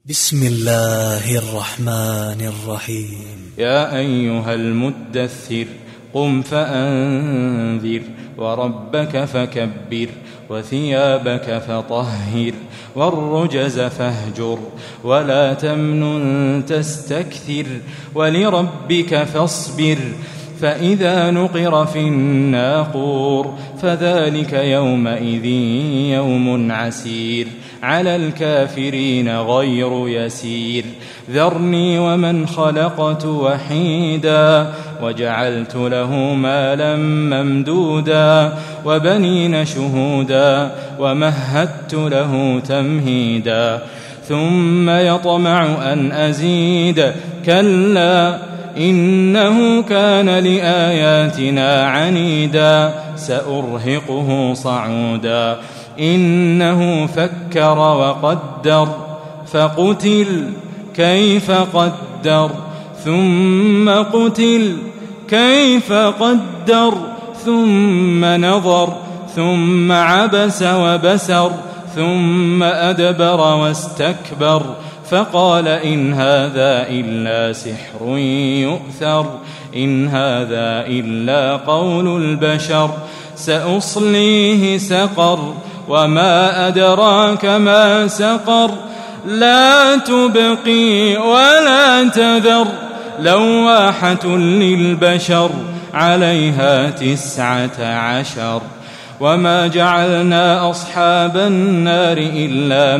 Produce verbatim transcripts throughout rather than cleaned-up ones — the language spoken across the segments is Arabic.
بسم الله الرحمن الرحيم. يا أيها المدثر قم فأنذر وربك فكبر وثيابك فطهر والرجز فاهجر ولا تمنن تستكثر ولربك فاصبر فإذا نقر في الناقور فذلك يومئذ يوم عسير على الكافرين غير يسير ذرني ومن خلقت وحيدا وجعلت له مالا ممدودا وبنين شهودا ومهدت له تمهيدا ثم يطمع أن أزيد كلا إنه كان لآياتنا عنيدا سأرهقه صعودا إنه فكر وقدر فقتل كيف قدر ثم قتل كيف قدر ثم نظر ثم عبس وبسر ثم أدبر واستكبر فقال إن هذا إلا سحر يؤثر إن هذا إلا قول البشر سأصليه سقر وما أدراك ما سقر لا تبقي ولا تذر لواحة للبشر عليها تسعة عشر وما جعلنا أصحاب النار إلا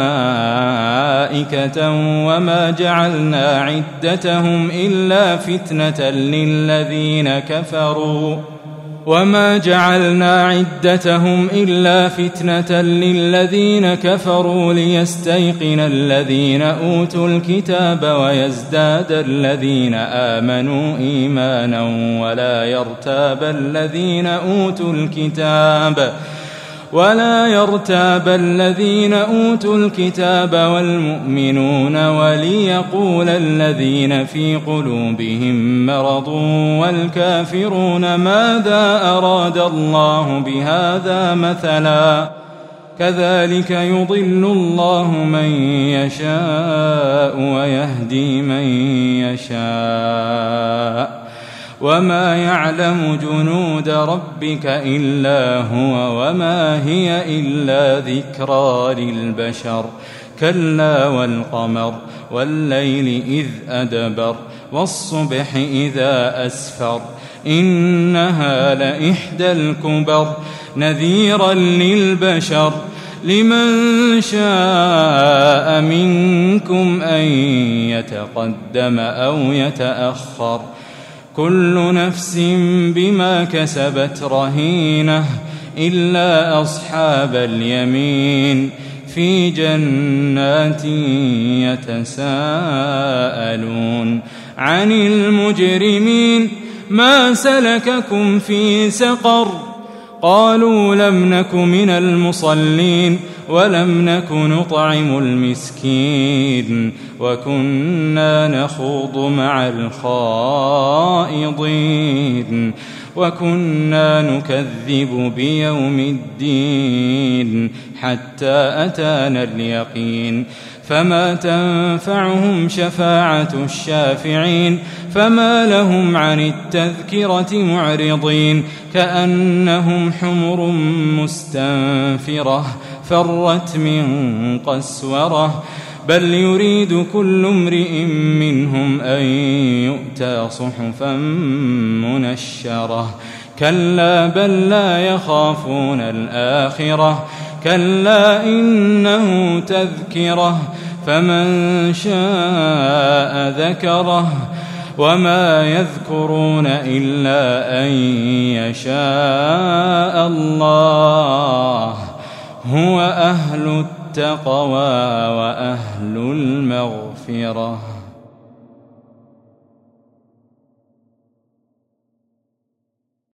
ملائكة وما جعلنا عدتهم إلا فتنة للذين كفروا وما جعلنا عدتهم إلا فتنة للذين كفروا ليستيقن الذين أوتوا الكتاب ويزداد الذين آمنوا إيمانا ولا يرتاب الذين أوتوا الكتاب ولا يرتاب الذين أوتوا الكتاب والمؤمنون وليقول الذين في قلوبهم مرض والكافرون ماذا أراد الله بهذا مثلا كذلك يضل الله من يشاء ويهدي من يشاء وما يعلم جنود ربك إلا هو وما هي إلا ذكرى للبشر كلا والقمر والليل إذ أدبر والصبح إذا أسفر إنها لإحدى الكبر نذيرا للبشر لمن شاء منكم أن يتقدم أو يتأخر كل نفس بما كسبت رهينة إلا أصحاب اليمين في جنات يتساءلون عن المجرمين ما سلككم في سقر قالوا لم نك من المصلين ولم نك نطعم المسكين وكنا نخوض مع الخائضين وكنا نكذب بيوم الدين حتى أتانا اليقين فما تنفعهم شفاعة الشافعين فما لهم عن التذكرة معرضين كأنهم حمر مستنفرة فرت من قسورة بل يريد كل امرئ منهم أن يؤتى صحفا منشرة كلا بل لا يخافون الآخرة كلا إنه تذكرة فمن شاء ذكره وما يذكرون إلا أن يشاء الله هو أهل التقوى وأهل المغفرة.